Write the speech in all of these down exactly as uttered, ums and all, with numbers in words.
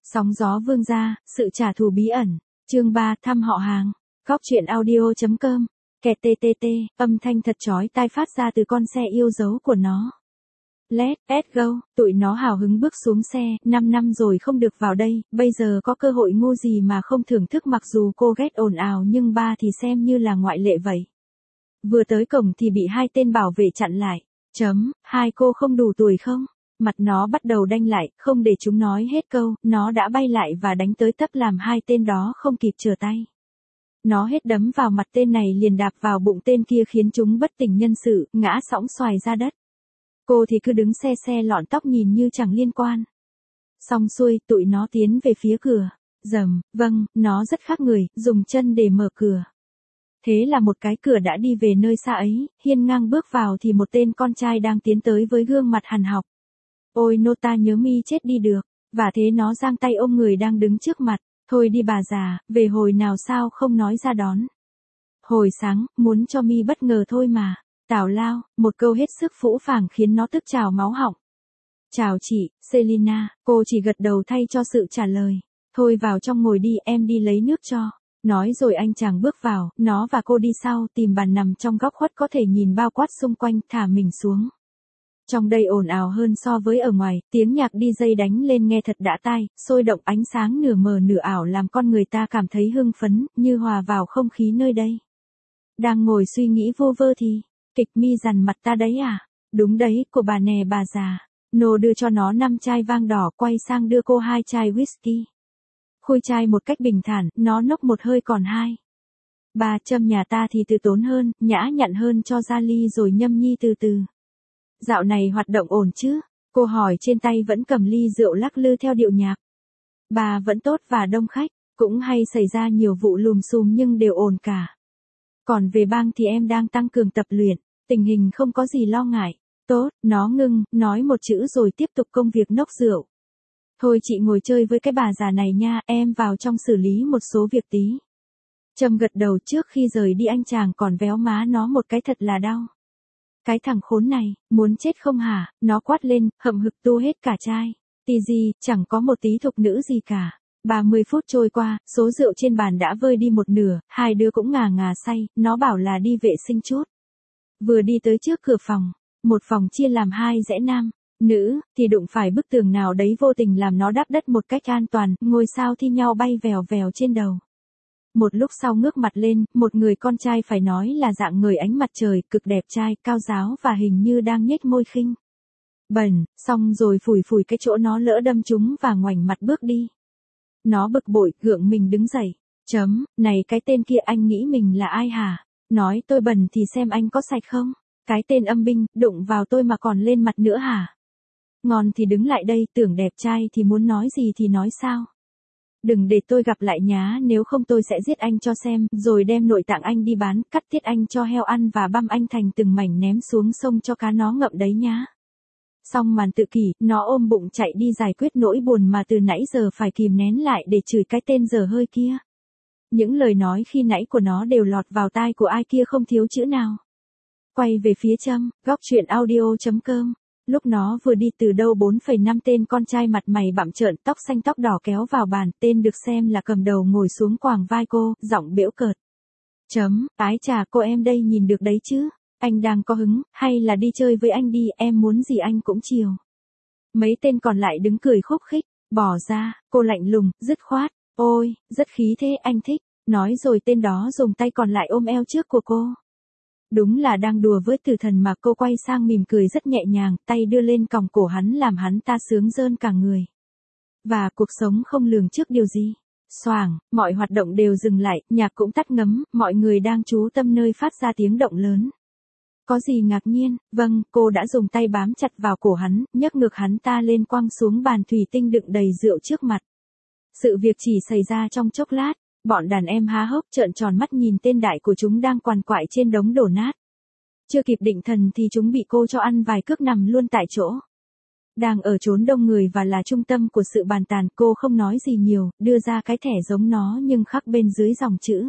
Sóng gió vương gia, sự trả thù bí ẩn. Chương ba, thăm họ hàng. Góc truyện audio chấm com. Kẹt tê tê tê, âm thanh thật chói tai phát ra từ con xe yêu dấu của nó. Let's go, tụi nó hào hứng bước xuống xe, năm năm rồi không được vào đây, bây giờ có cơ hội ngu gì mà không thưởng thức, mặc dù cô ghét ồn ào nhưng ba thì xem như là ngoại lệ vậy. Vừa tới cổng thì bị hai tên bảo vệ chặn lại. Chấm, hai cô không đủ tuổi không? Mặt nó bắt đầu đanh lại, không để chúng nói hết câu, nó đã bay lại và đánh tới tấp làm hai tên đó không kịp trở tay. Nó hết đấm vào mặt tên này liền đạp vào bụng tên kia khiến chúng bất tỉnh nhân sự, ngã sõng xoài ra đất. Cô thì cứ đứng xe xe lọn tóc nhìn như chẳng liên quan. Xong xuôi, tụi nó tiến về phía cửa. Dầm, vâng, nó rất khác người, dùng chân để mở cửa. Thế là một cái cửa đã đi về nơi xa ấy, hiên ngang bước vào thì một tên con trai đang tiến tới với gương mặt hằn học. Ôi nô ta nhớ mi chết đi được, và thế nó giang tay ôm người đang đứng trước mặt. Thôi đi bà già, về hồi nào sao không nói ra đón. Hồi sáng, muốn cho mi bất ngờ thôi mà. Tào lao, một câu hết sức phũ phàng khiến nó tức trào máu họng. Chào chị, Selina, cô chỉ gật đầu thay cho sự trả lời. Thôi vào trong ngồi đi, em đi lấy nước cho. Nói rồi anh chàng bước vào, nó và cô đi sau, tìm bàn nằm trong góc khuất có thể nhìn bao quát xung quanh, thả mình xuống. Trong đây ồn ào hơn so với ở ngoài, tiếng nhạc đi dây đánh lên nghe thật đã tai, sôi động, ánh sáng nửa mờ nửa ảo làm con người ta cảm thấy hưng phấn, như hòa vào không khí nơi đây. Đang ngồi suy nghĩ vô vơ thì, kịch mi dằn mặt ta đấy à? Đúng đấy, của bà nè bà già. Nô đưa cho nó năm chai vang đỏ, quay sang đưa cô hai chai whisky. Khui chai một cách bình thản, nó nốc một hơi còn hai. Bà châm nhà ta thì từ tốn hơn, nhã nhặn hơn, cho ra ly rồi nhâm nhi từ từ. Dạo này hoạt động ổn chứ? Cô hỏi, trên tay vẫn cầm ly rượu lắc lư theo điệu nhạc. Bà vẫn tốt và đông khách, cũng hay xảy ra nhiều vụ lùm xùm nhưng đều ổn cả. Còn về bang thì em đang tăng cường tập luyện, tình hình không có gì lo ngại. Tốt, nó ngưng, nói một chữ rồi tiếp tục công việc nốc rượu. Thôi chị ngồi chơi với cái bà già này nha, em vào trong xử lý một số việc tí. Trâm gật đầu. Trước khi rời đi anh chàng còn véo má nó một cái thật là đau. Cái thằng khốn này, muốn chết không hả? Nó quát lên, hậm hực tu hết cả chai. Tì gì, chẳng có một tí thục nữ gì cả. ba mươi phút trôi qua, số rượu trên bàn đã vơi đi một nửa, hai đứa cũng ngà ngà say, nó bảo là đi vệ sinh chút. Vừa đi tới trước cửa phòng, một phòng chia làm hai rẽ nam, nữ, thì đụng phải bức tường nào đấy vô tình làm nó đáp đất một cách an toàn, ngôi sao thi nhau bay vèo vèo trên đầu. Một lúc sau ngước mặt lên, một người con trai phải nói là dạng người ánh mặt trời, cực đẹp trai, cao ráo và hình như đang nhếch môi khinh. Bẩn, xong rồi phủi phủi cái chỗ nó lỡ đâm trúng và ngoảnh mặt bước đi. Nó bực bội, gượng mình đứng dậy. Chấm, này cái tên kia anh nghĩ mình là ai hả? Nói tôi bẩn thì xem anh có sạch không? Cái tên âm binh, đụng vào tôi mà còn lên mặt nữa hả? Ngon thì đứng lại đây, tưởng đẹp trai thì muốn nói gì thì nói sao? Đừng để tôi gặp lại nhá, nếu không tôi sẽ giết anh cho xem, rồi đem nội tạng anh đi bán, cắt tiết anh cho heo ăn và băm anh thành từng mảnh ném xuống sông cho cá nó ngậm đấy nhá. Xong màn tự kỷ, nó ôm bụng chạy đi giải quyết nỗi buồn mà từ nãy giờ phải kìm nén lại để chửi cái tên dở hơi kia. Những lời nói khi nãy của nó đều lọt vào tai của ai kia không thiếu chữ nào. Quay về phía Trâm, góc truyện audio chấm com. Lúc nó vừa đi từ đâu bốn phẩy năm tên con trai mặt mày bặm trợn, tóc xanh tóc đỏ kéo vào bàn, tên được xem là cầm đầu ngồi xuống quàng vai cô, giọng bẽo cợt. Chấm, ái chà cô em đây nhìn được đấy chứ, anh đang có hứng, hay là đi chơi với anh đi, em muốn gì anh cũng chiều. Mấy tên còn lại đứng cười khúc khích, bỏ ra, cô lạnh lùng, dứt khoát, ôi, rất khí thế anh thích, nói rồi tên đó dùng tay còn lại ôm eo trước của cô. Đúng là đang đùa với tử thần mà. Cô quay sang mỉm cười rất nhẹ nhàng, tay đưa lên còng cổ hắn làm hắn ta sướng rơn cả người. Và cuộc sống không lường trước điều gì. Xoàng, mọi hoạt động đều dừng lại, nhạc cũng tắt ngấm, mọi người đang chú tâm nơi phát ra tiếng động lớn. Có gì ngạc nhiên? Vâng, cô đã dùng tay bám chặt vào cổ hắn, nhấc ngược hắn ta lên quăng xuống bàn thủy tinh đựng đầy rượu trước mặt. Sự việc chỉ xảy ra trong chốc lát. Bọn đàn em há hốc trợn tròn mắt nhìn tên đại của chúng đang quằn quại trên đống đổ nát. Chưa kịp định thần thì chúng bị cô cho ăn vài cước nằm luôn tại chỗ. Đang ở chốn đông người và là trung tâm của sự bàn tàn, cô không nói gì nhiều, đưa ra cái thẻ giống nó nhưng khắc bên dưới dòng chữ.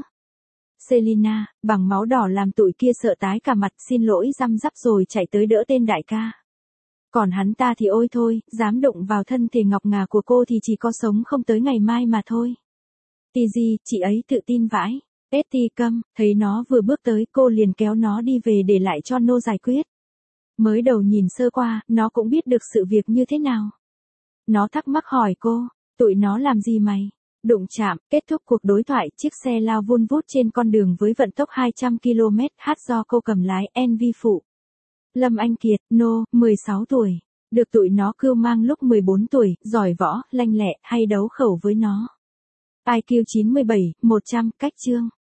Selina, bằng máu đỏ làm tụi kia sợ tái cả mặt, xin lỗi răm rắp rồi chạy tới đỡ tên đại ca. Còn hắn ta thì ôi thôi, dám đụng vào thân thể ngọc ngà của cô thì chỉ có sống không tới ngày mai mà thôi. Tì gì, chị ấy tự tin vãi. Esti câm, thấy nó vừa bước tới cô liền kéo nó đi về để lại cho Nô giải quyết. Mới đầu nhìn sơ qua, nó cũng biết được sự việc như thế nào. Nó thắc mắc hỏi cô, tụi nó làm gì mày? Đụng chạm, kết thúc cuộc đối thoại, chiếc xe lao vun vút trên con đường với vận tốc hai trăm ki lô mét h do cô cầm lái, en vê phụ. Lâm Anh Kiệt, Nô, mười sáu tuổi. Được tụi nó cưu mang lúc mười bốn tuổi, giỏi võ, lanh lẹ, hay đấu khẩu với nó. i kiu chín mươi bảy, một trăm, cách chương.